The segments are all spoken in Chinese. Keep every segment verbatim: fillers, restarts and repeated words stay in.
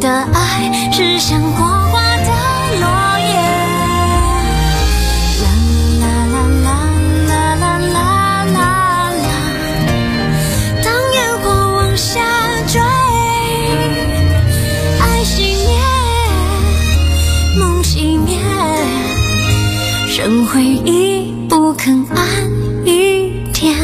的爱是像火花的落叶，啦啦啦啦啦啦啦啦，当烟火往下坠，爱熄灭，梦熄灭，剩回忆不肯安一天。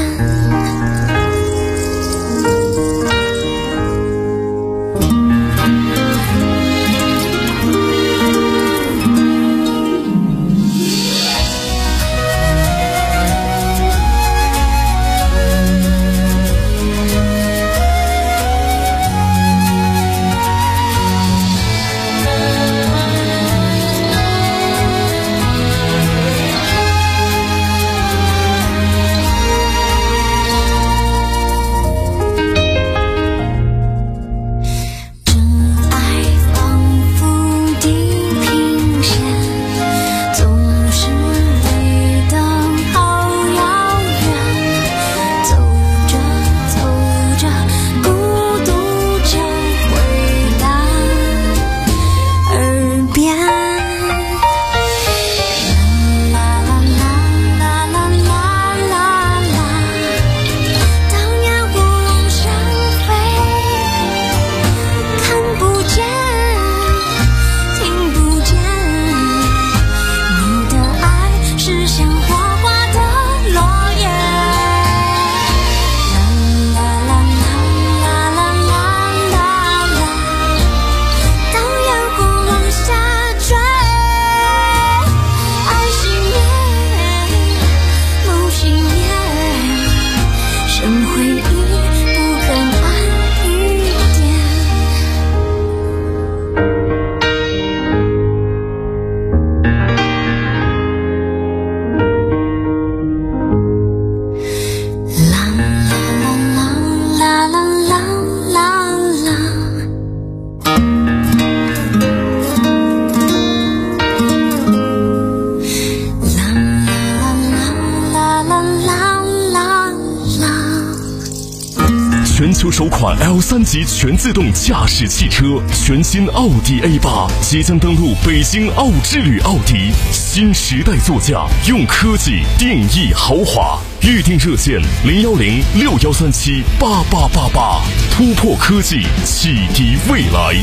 全球首款 L 三 级全自动驾驶汽车，全新奥迪 A 八 即将登陆北京奥之旅奥迪，新时代座驾，用科技定义豪华。预定热线零幺零六幺三七八八八八，突破科技，启迪未来。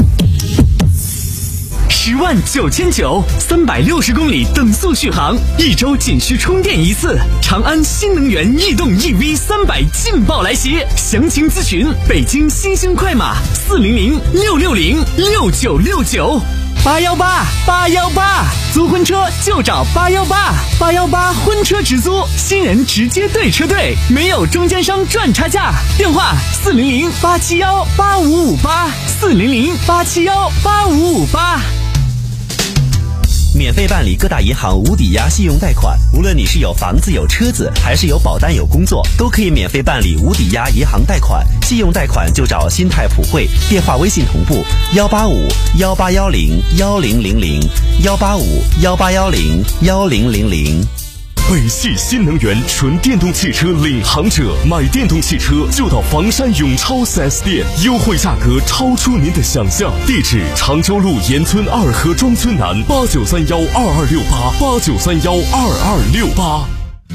十万九千九，三百六十公里等速续航，一周仅需充电一次。长安新能源逸动 E V 三百劲爆来袭，详情咨询北京新兴快马四零零六六零六九六九。八幺八八幺八，租婚车就找八幺八八幺八婚车直租，新人直接对车队，没有中间商赚差价。电话四零零八七幺八五五八四零零八七幺八五五八。 免费办理各大银行无抵押信用贷款，无论你是有房子有车子，还是有保单有工作，都可以免费办理无抵押银行贷款。信用贷款就找新泰普惠，电话微信同步幺八五幺八幺零幺零零零幺八五幺八幺零幺零零零。 北汽新能源纯电动汽车领航者，买电动汽车就到房山永超 四 S 店，优惠价格超出您的想象。地址：常州路沿村二河庄村南，八九三幺二二六八八九三幺二二六八。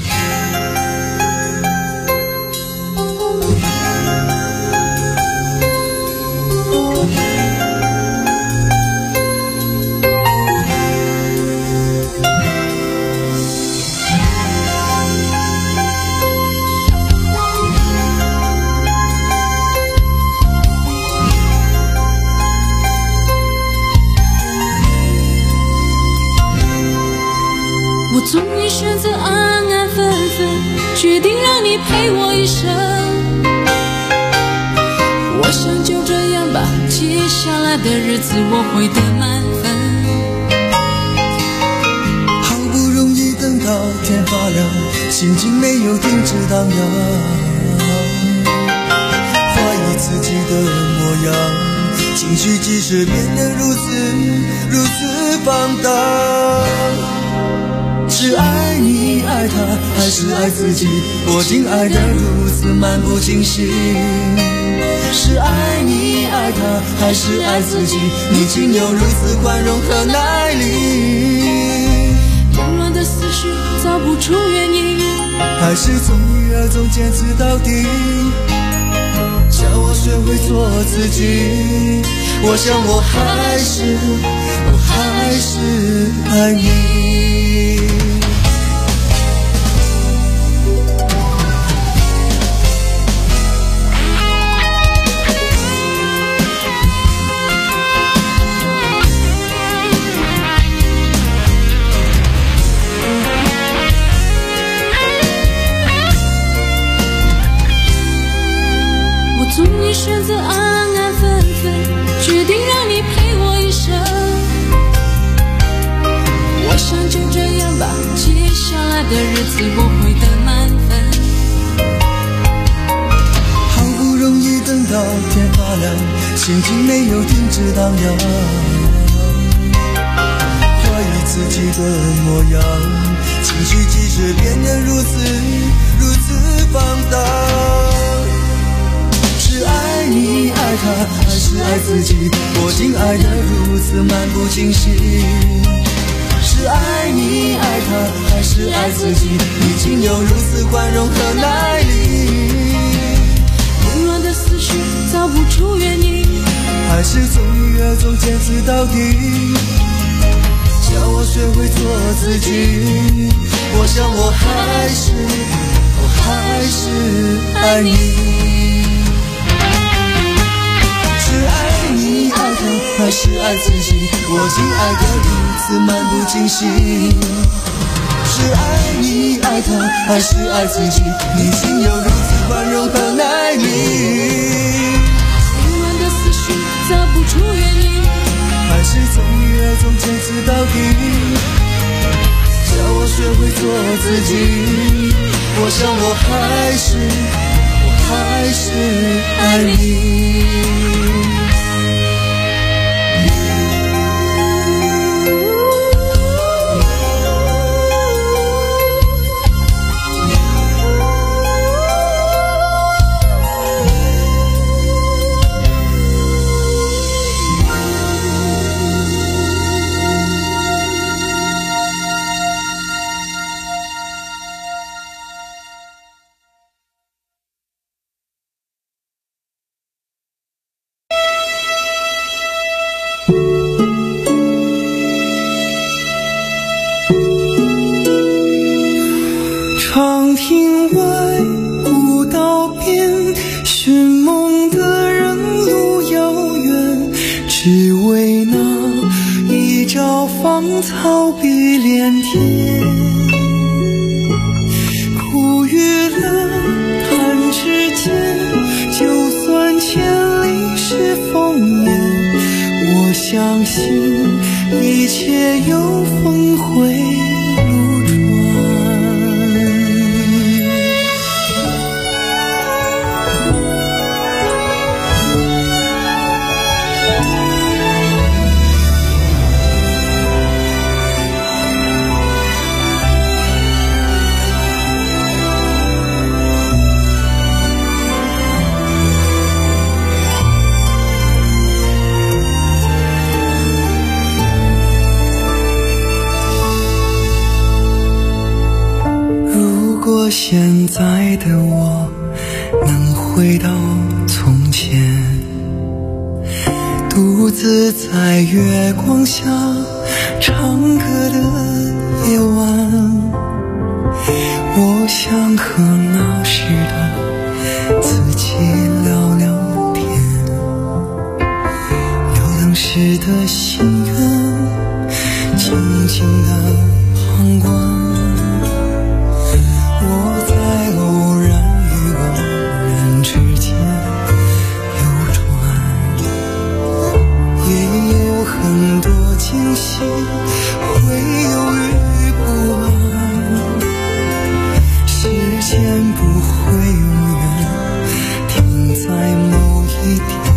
我终于选择安安分分，决定让你陪我一生。我想就这样吧，接下来的日子我会得满分。 好不容易等到天发亮，心情没有停止荡漾，怀疑自己的模样，情绪即使变得如此如此放荡。是爱你爱他，还是爱自己？我竟爱得如此漫不经心。 是爱你爱他还是爱自己？你竟有如此宽容和耐力。 凌乱的思绪找不出原因， 还是从一而终坚持到底，叫我学会做自己。我想我还是我还是爱你。 终于选择安安分分，决定让你陪我一生。我想就这样吧，接下来的日子我会得满分。 好不容易等到天发亮，心情没有停止荡漾，怀疑自己的模样，情绪即使变得如此如此放荡。是爱你爱他还是爱自己？我竟爱得如此漫不经心。是爱你爱他还是爱自己？你竟有如此宽容和耐力。 凌乱的思绪找不出原因， 还是从一而终坚持到底，叫我学会做自己。我想我还是我还是爱你。是爱你爱他还是爱自己？我竟爱得如此漫不经心。是爱你爱他还是爱自己？你竟有如此宽容和耐力。 凌乱的思绪找不出原因， 还是从一而终坚持到底，叫我学会做自己。我想我还是我还是爱你。 长亭外，古道边，寻梦的人路遥远，只为那一朝芳草碧连天。苦与乐弹指间，就算千里是烽烟，我相信一切有峰回路转。现在的我能回到从前，独自在月光下唱歌的夜晚，我想和那时的自己聊聊天，聊当时的心愿，静静的旁观。我在偶然与偶然之间流转，也有很多惊喜，会犹豫不安。时间不会永远停在某一点，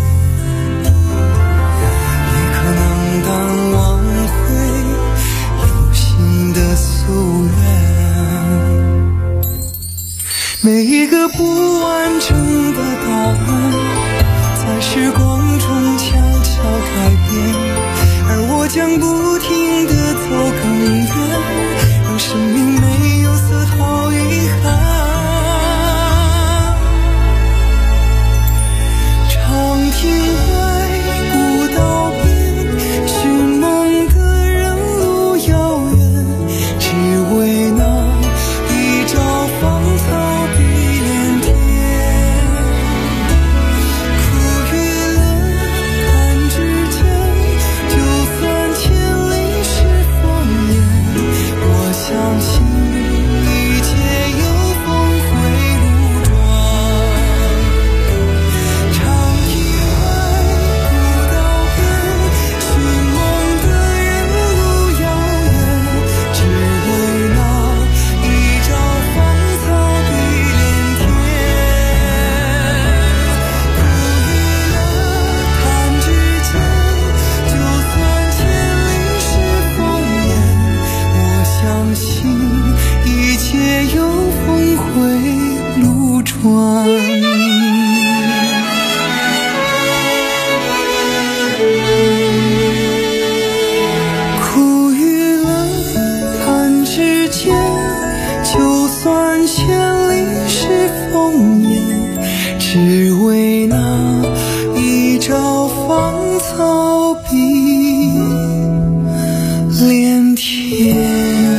也可能当挽回有新的夙愿。每一个不完整的答案， 芳草碧连天。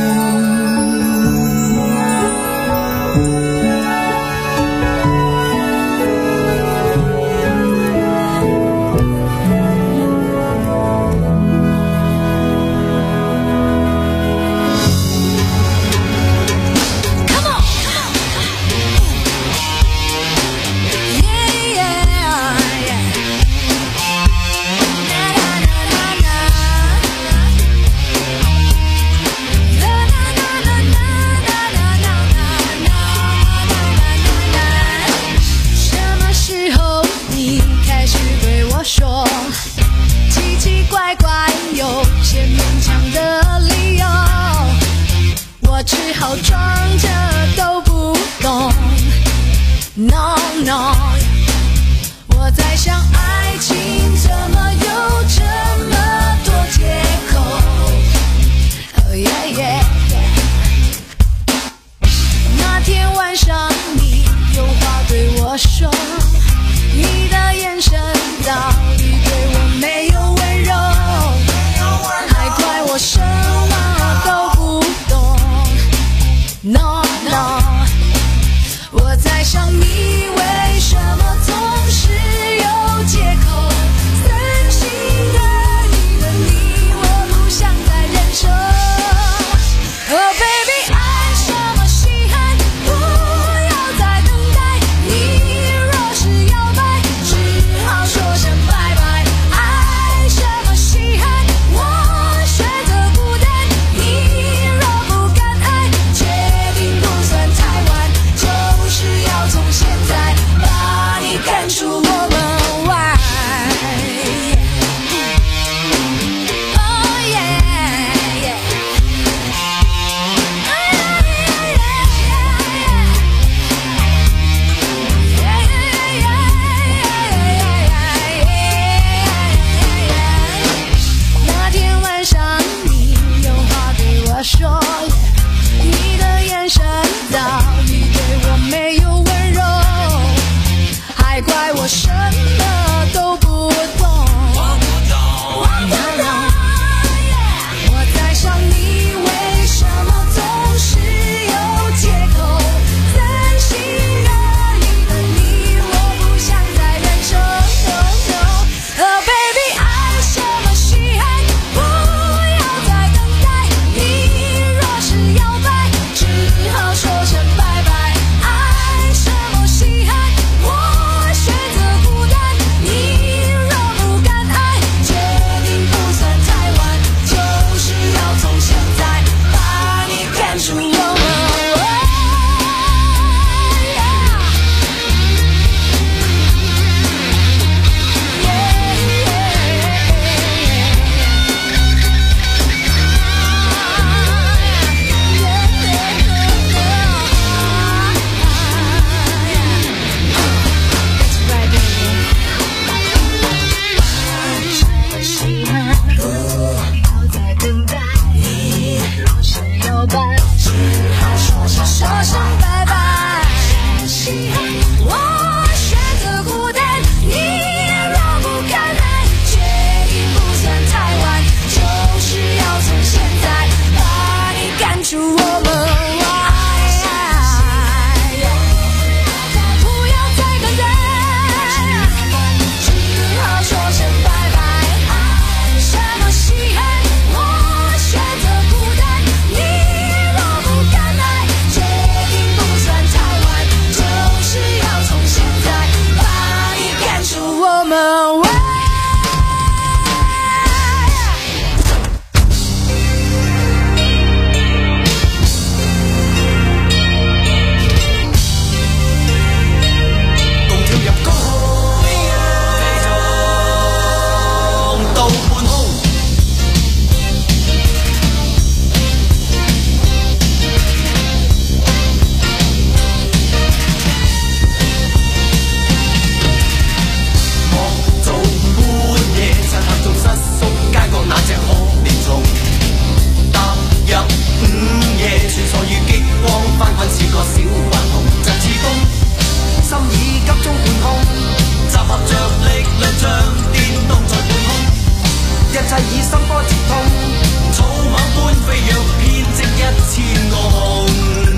切以心波接通，草蜢般飛躍，編織一千個夢。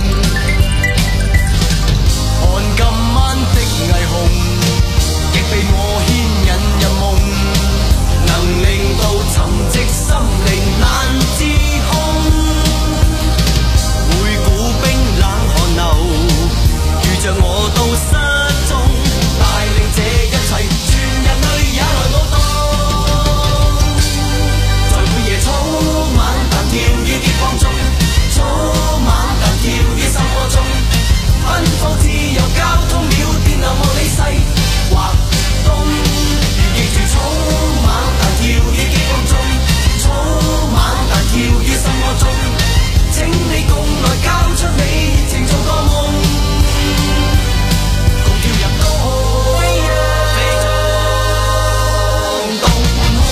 看今晚的霓虹，亦被我牽引入夢，能令到沉寂心靈難自控。回顧冰冷寒流，遇着我到失蹤，帶領這一切，全人類也來舞動。在每夜草蜢彈跳於極光中，草蜢彈跳於心波中，奔放自由交通了電流莫理世或東。如記住草蜢彈跳於極光中，草蜢彈跳於心波中，請你共來交出你熱情做個夢，共跳入高空，飛向東半空。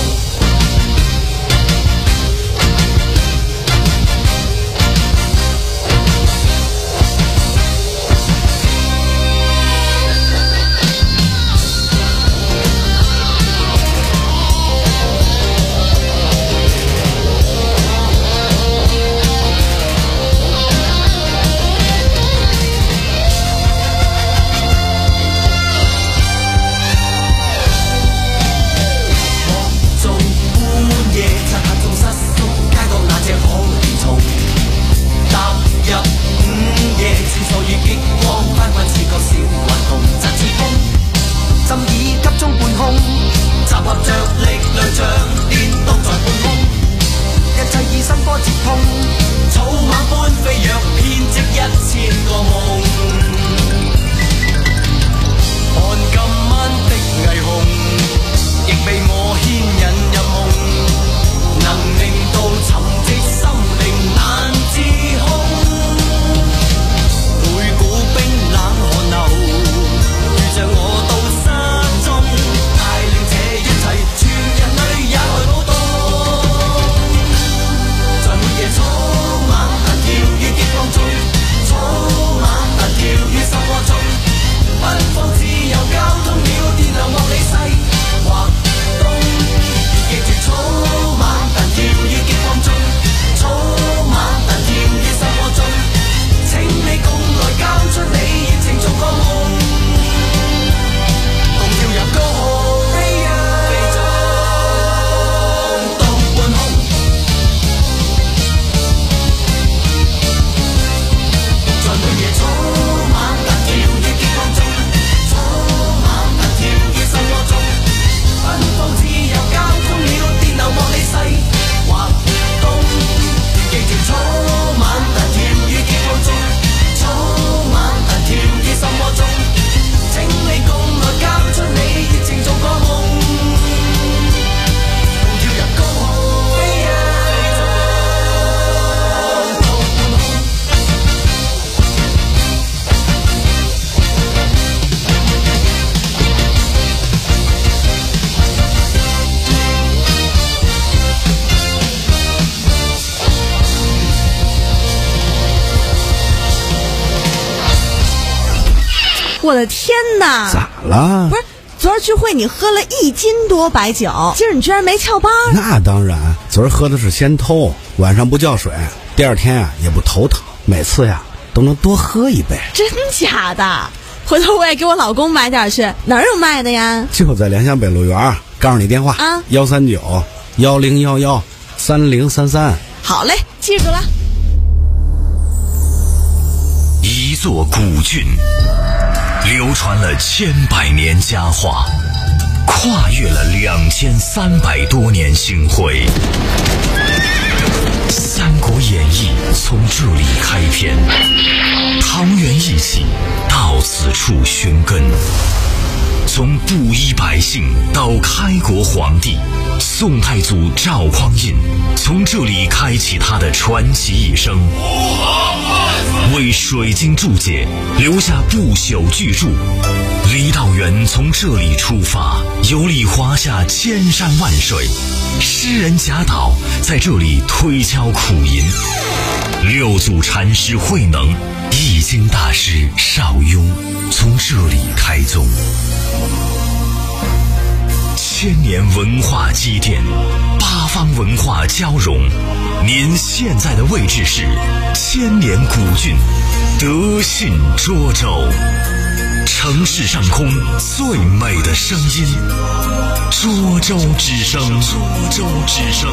我的天哪！ 咋了？ 不是，昨儿聚会你喝了一斤多白酒，今儿你居然没翘班？ 那当然，昨儿喝的是仙偷，晚上不叫水，第二天啊也不头疼，每次呀都能多喝一杯。 真假的？回头我也给我老公买点去，哪儿有卖的呀？ 就在联想北路园，告诉你电话啊， 幺三九幺零幺幺三零三三。 好嘞，记住了。 一座古郡，流传了千百年佳话，跨越了两千三百多年星辉。《三国演义》从这里开篇，桃园义气到此处寻根。从布衣百姓到开国皇帝，宋太祖赵匡胤从这里开启他的传奇一生，为水晶注解留下不朽巨著。李道元从这里出发，游历华夏千山万水，诗人贾岛在这里推敲苦吟，六祖禅师慧能、易经大师邵雍从这里开宗。 千年文化积淀，八方文化交融。您现在的位置是千年古郡德信涿州，城市上空最美的声音，涿州之声。涿州之声。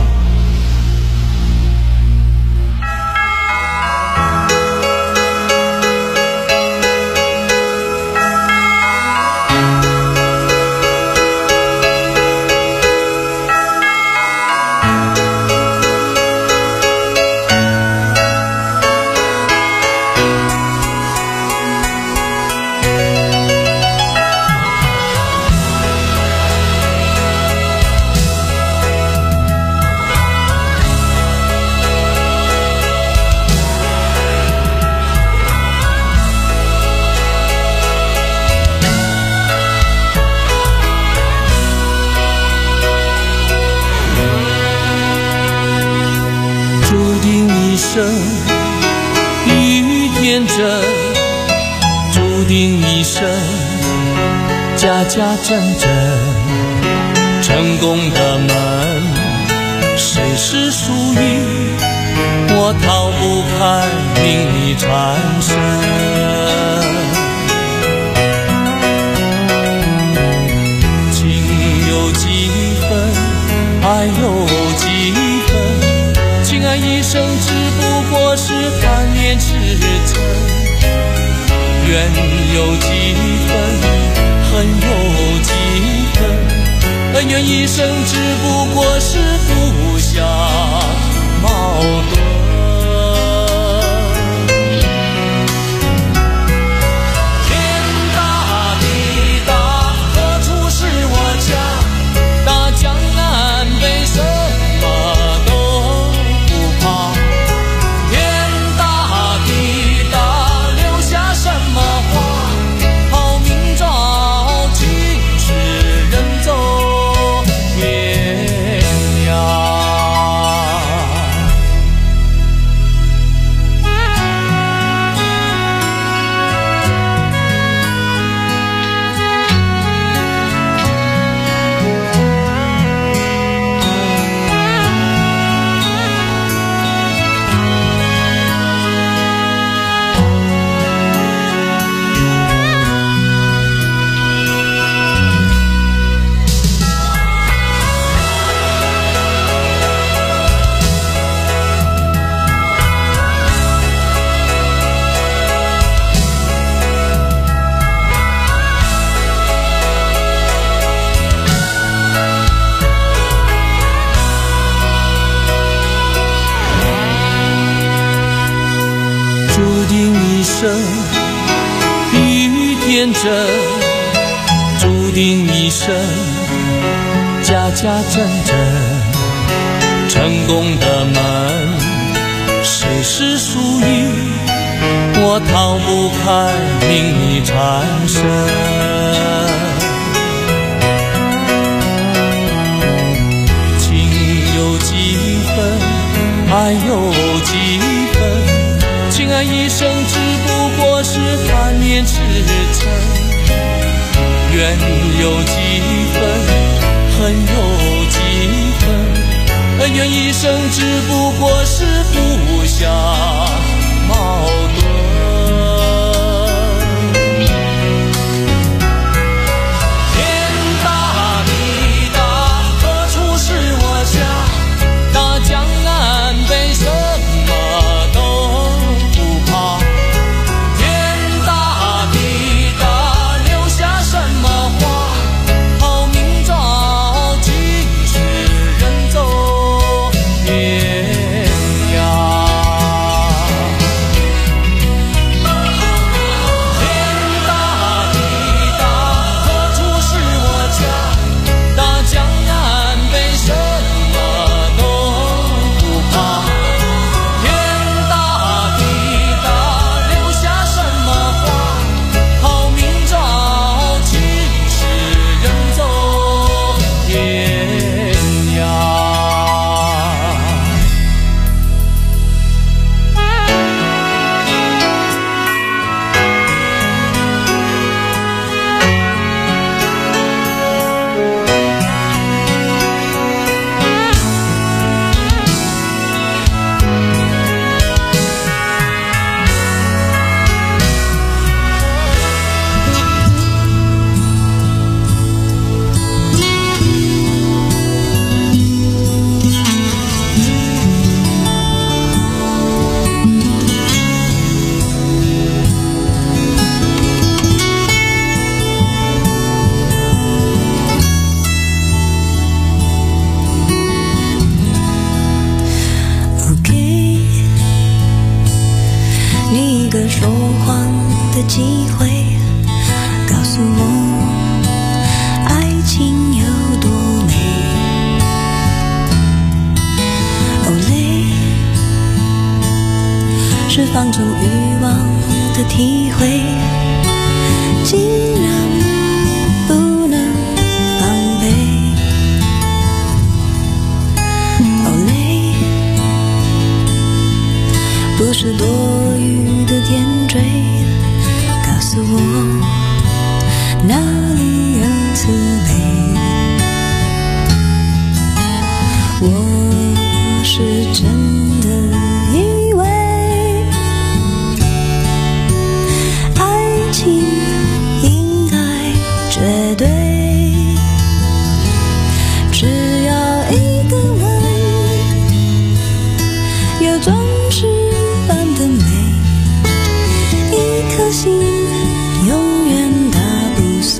雨天真，注定一生家家阵阵，成功的门谁是属于我，逃不开命里缠身。情有几分，爱有几分，情爱一生只不过是贪恋痴嗔，缘有几分，恨有几分，恩怨一生只不过是互相矛盾。天大地大，何处是我家？大江南北什么都不怕。天大地大，留下什么话？好明朝今世人走天涯。注定一生雨天真，注定一生家家阵阵，成功的门谁是属于我，逃不开命里缠身。情有几分，爱有几分，情爱一生只不过是贪恋痴嗔，缘有几分，恨有几分，恩怨一生只不过是互相矛盾。天大地大，何处是我家？大江南北什么都不怕。天大地大，留下什么话？好明朝今世人走天涯。 说谎的机会，告诉我爱情有多美。哦累，是放纵欲望的体会，竟然不能防备。哦累，不是多余的点缀，告诉我哪里有慈悲。我是真的以为爱情应该绝对，只要一个吻，有钻石般的美，一颗心永远打不碎。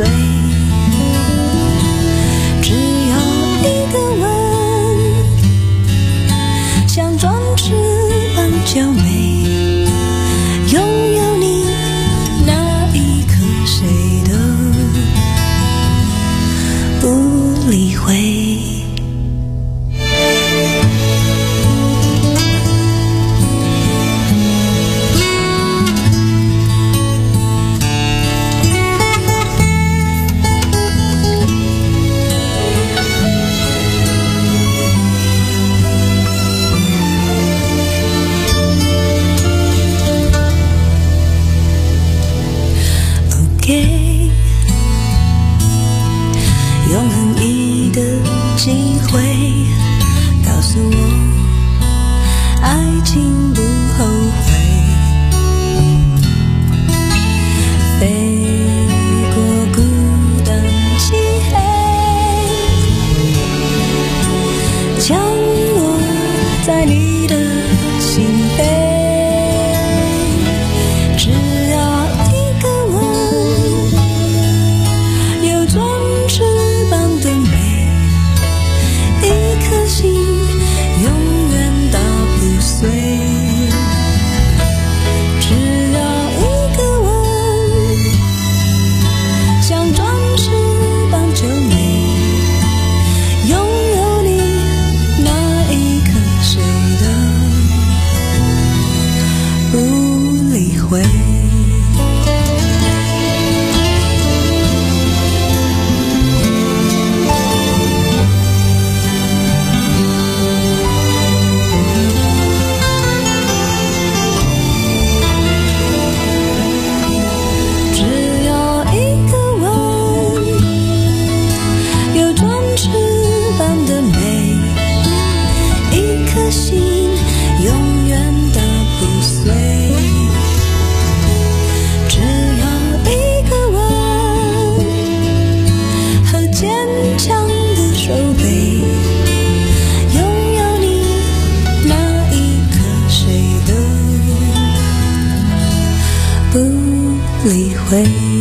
只要一个吻，像钻石般娇美，拥有你那一刻谁都不理会。给永恒一个机会，告诉我爱情不后悔。飞过孤单漆黑，降落在你的心扉。只要一个吻，有钻石般的美，一颗心永远打不碎。只要一个吻，像钻石般娇美，拥有你那一刻谁都不理会。只要一个吻，有钻石般的美，一颗心永远打不碎。只要一个吻和坚强的手背，拥有你那一刻谁都不理会。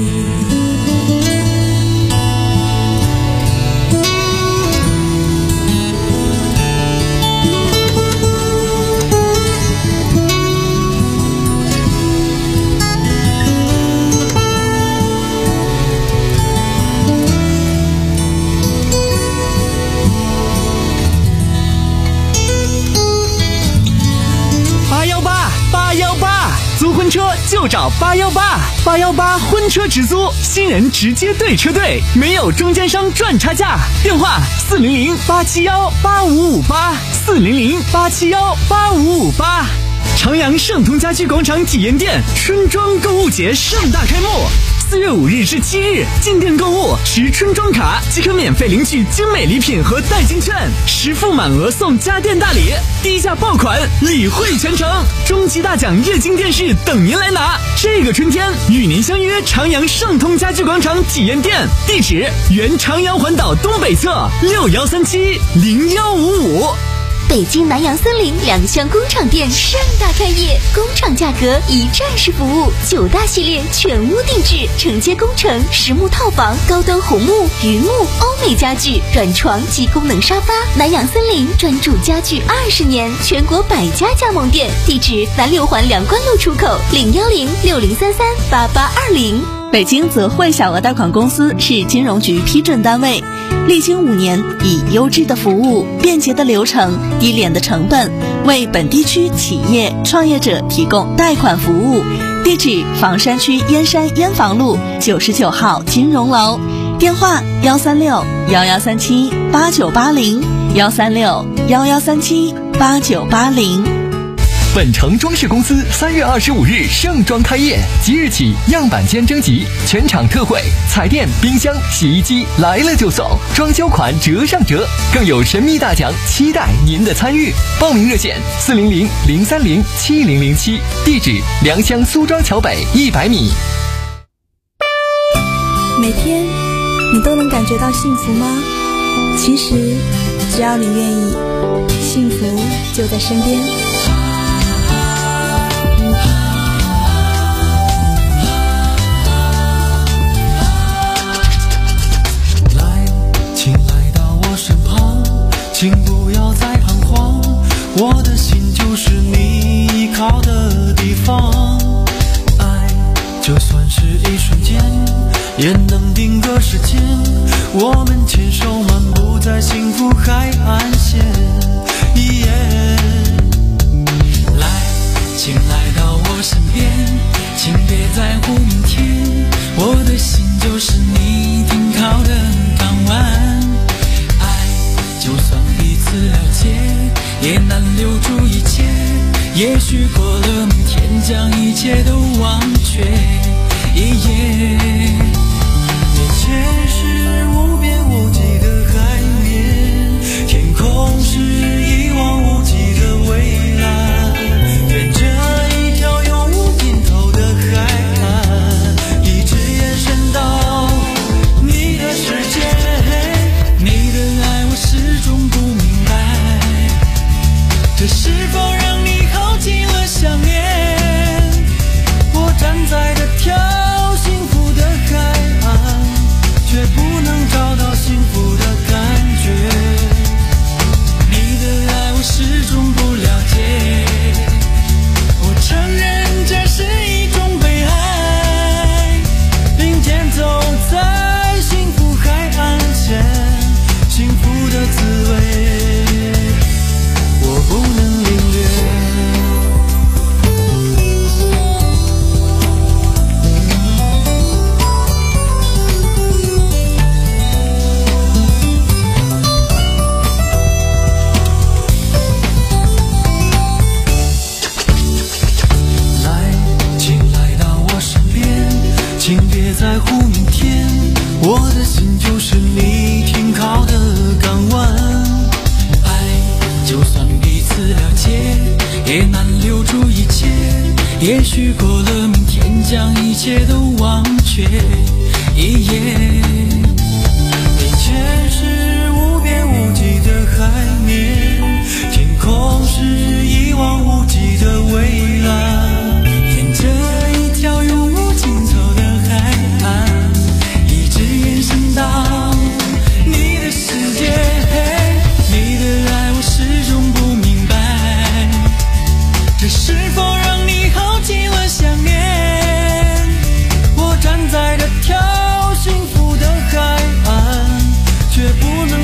八幺八八幺八，租婚车就找八幺八，八幺八婚车直租，新人直接对车队，没有中间商赚差价。电话四零零八七幺八五五八，四零零八七幺八五五八。长阳盛通家居广场体验店春装购物节盛大开幕。四月五日至七日，进店购物持春装卡即可免费领取精美礼品和代金券，实付满额送家电大礼，低价爆款，礼惠全程，终极大奖液晶电视等您来拿。这个春天与您相约长阳盛通家居广场体验店，地址原长阳环岛东北侧六幺三七零幺五五。 北京南洋森林两厢工厂店盛大开业，工厂价格一站式服务，九大系列全屋定制，承接工程、实木套房、高端红木、榆木、欧美家具、软床及功能沙发。南洋森林专注家具二十年，全国百家加盟店，地址南六环两关路出口，零幺零六零三三八八二零。 北京泽汇小额贷款公司是金融局批准单位，历经五年，以优质的服务、便捷的流程、低廉的成本，为本地区企业创业者提供贷款服务。地址：房山区燕山燕房路九十九号金融楼，电话：幺三六幺幺三七八九八零，幺三六幺幺三七八九八零。 本城装饰公司三月二十五日盛装开业，即日起样板间征集，全场特惠，彩电、冰箱、洗衣机来了就送，装修款折上折，更有神秘大奖，期待您的参与。报名热线：四零零零三零七零零七，地址：良乡苏庄桥北一百米。 每天你都能感觉到幸福吗？其实只要你愿意，幸福就在身边。 请不要再彷徨，我的心就是你依靠的地方。爱就算是一瞬间，也能定格时间。我们牵手漫步在幸福海岸线。Yeah， 来，请来到我身边，请别在乎明天。我的心就是你停靠的港湾。就算彼此了解，也难留住一切。也许过了明天，将一切都忘却。一夜，眼前是无边无际的海面，天空是一望无际的蔚蓝，沿着一条永无尽头的海岸，一直延伸到你的世界。你的爱我始终不明白，这是否让你耗尽了想念？我站在这条幸福的海岸，却不能找到幸福的感觉。你的爱我始终不了解，我承认这是一种悲哀。并肩走在幸福海岸线，幸福的滋味我不能领略。来，请来到我身边，请别在乎明天。我的心就是你停靠的港湾。爱就算彼此了解，也难留住一切。也许过了明天，将一切都忘却。一夜，面前是无边无际的海面，天空是一望无际的蔚蓝，沿着一条永无尽头的海岸，一直延伸到你的世界。你的爱我始终不明白，这是否让你耗尽了想念？我站在这条幸福的海岸，却不能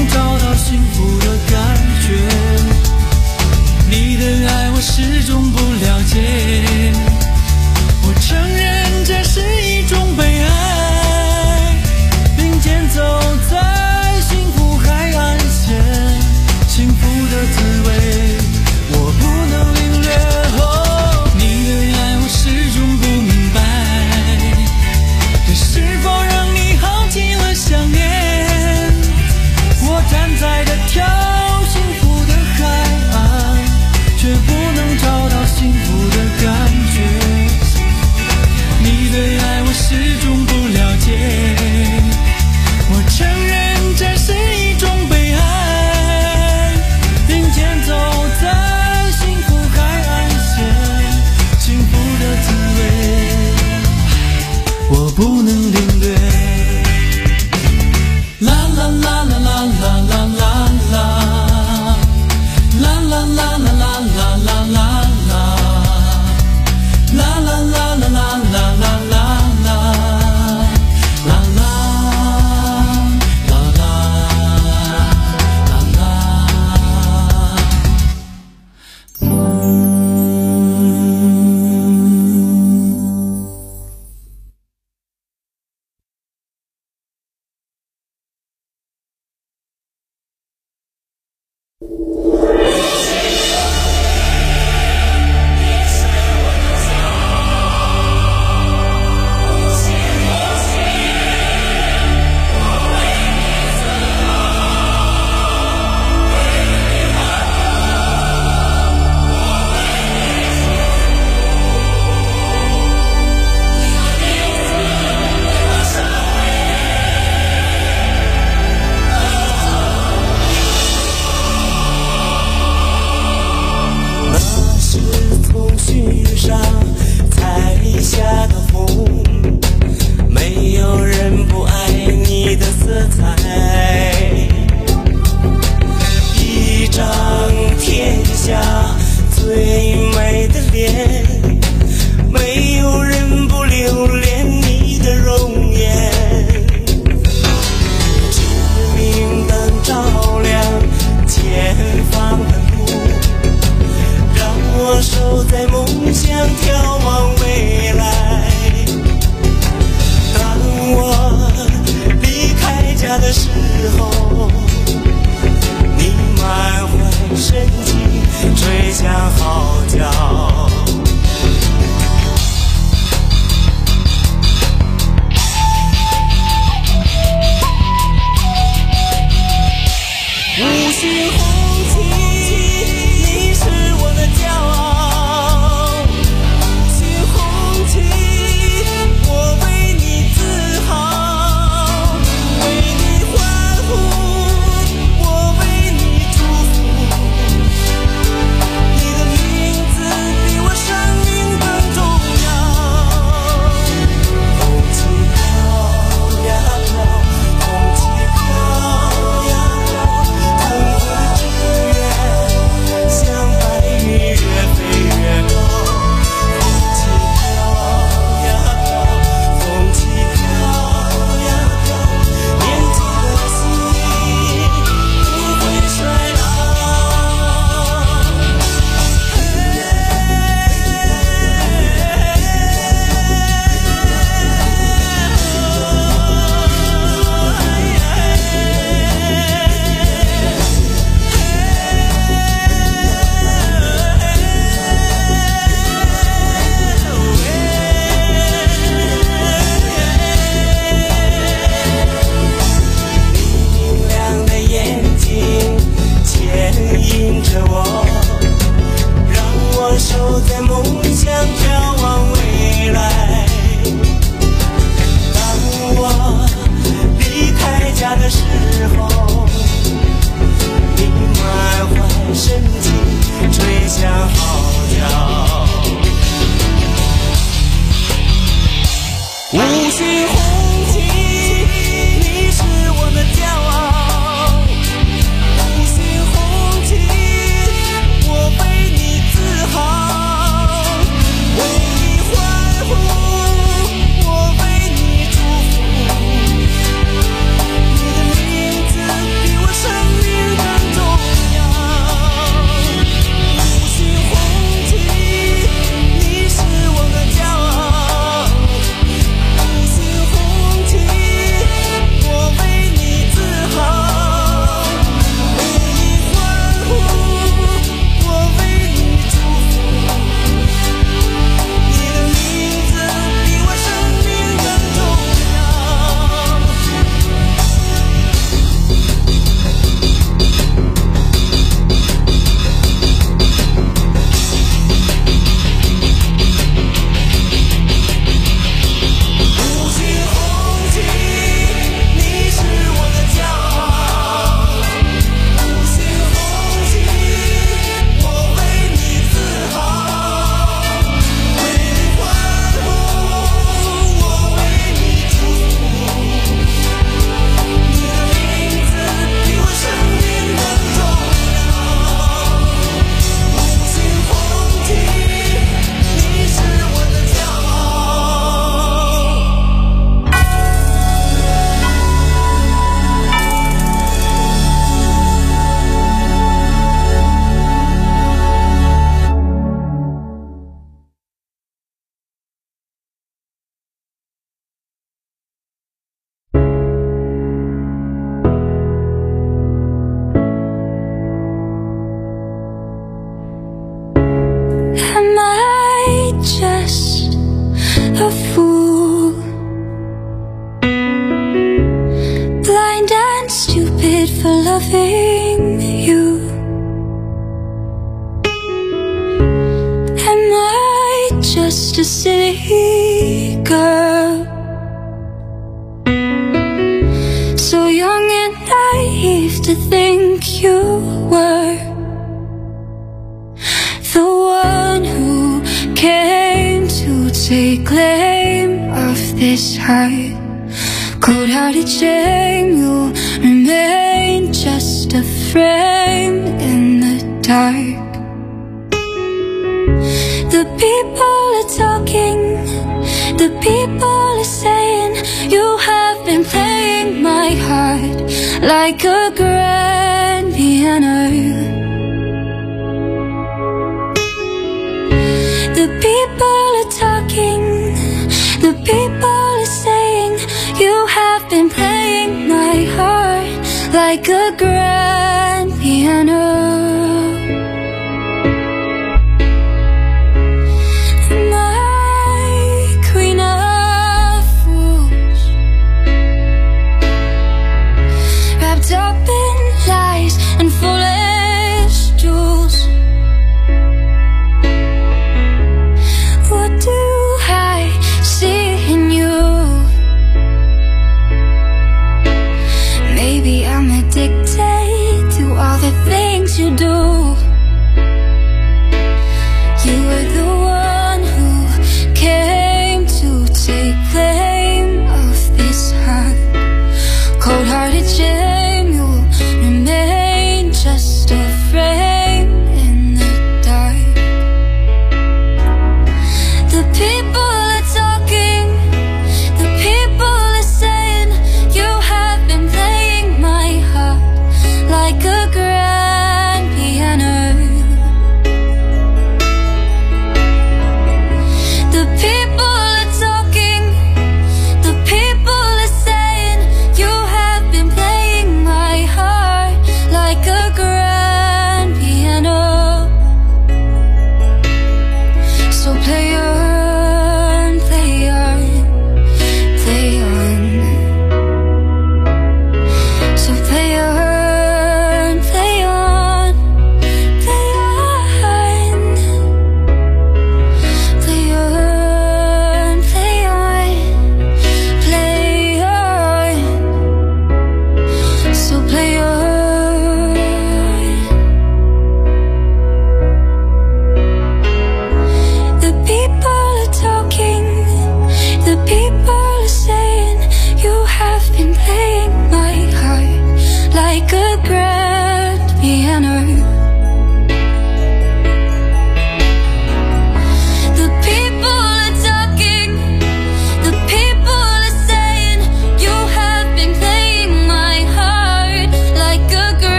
girl. So young and naive to think you were the one who came to take claim of this heart. Cold-hearted shame, you'll remain just a frame in the dark. The people are talking, the people are saying you have been playing my heart like a girl.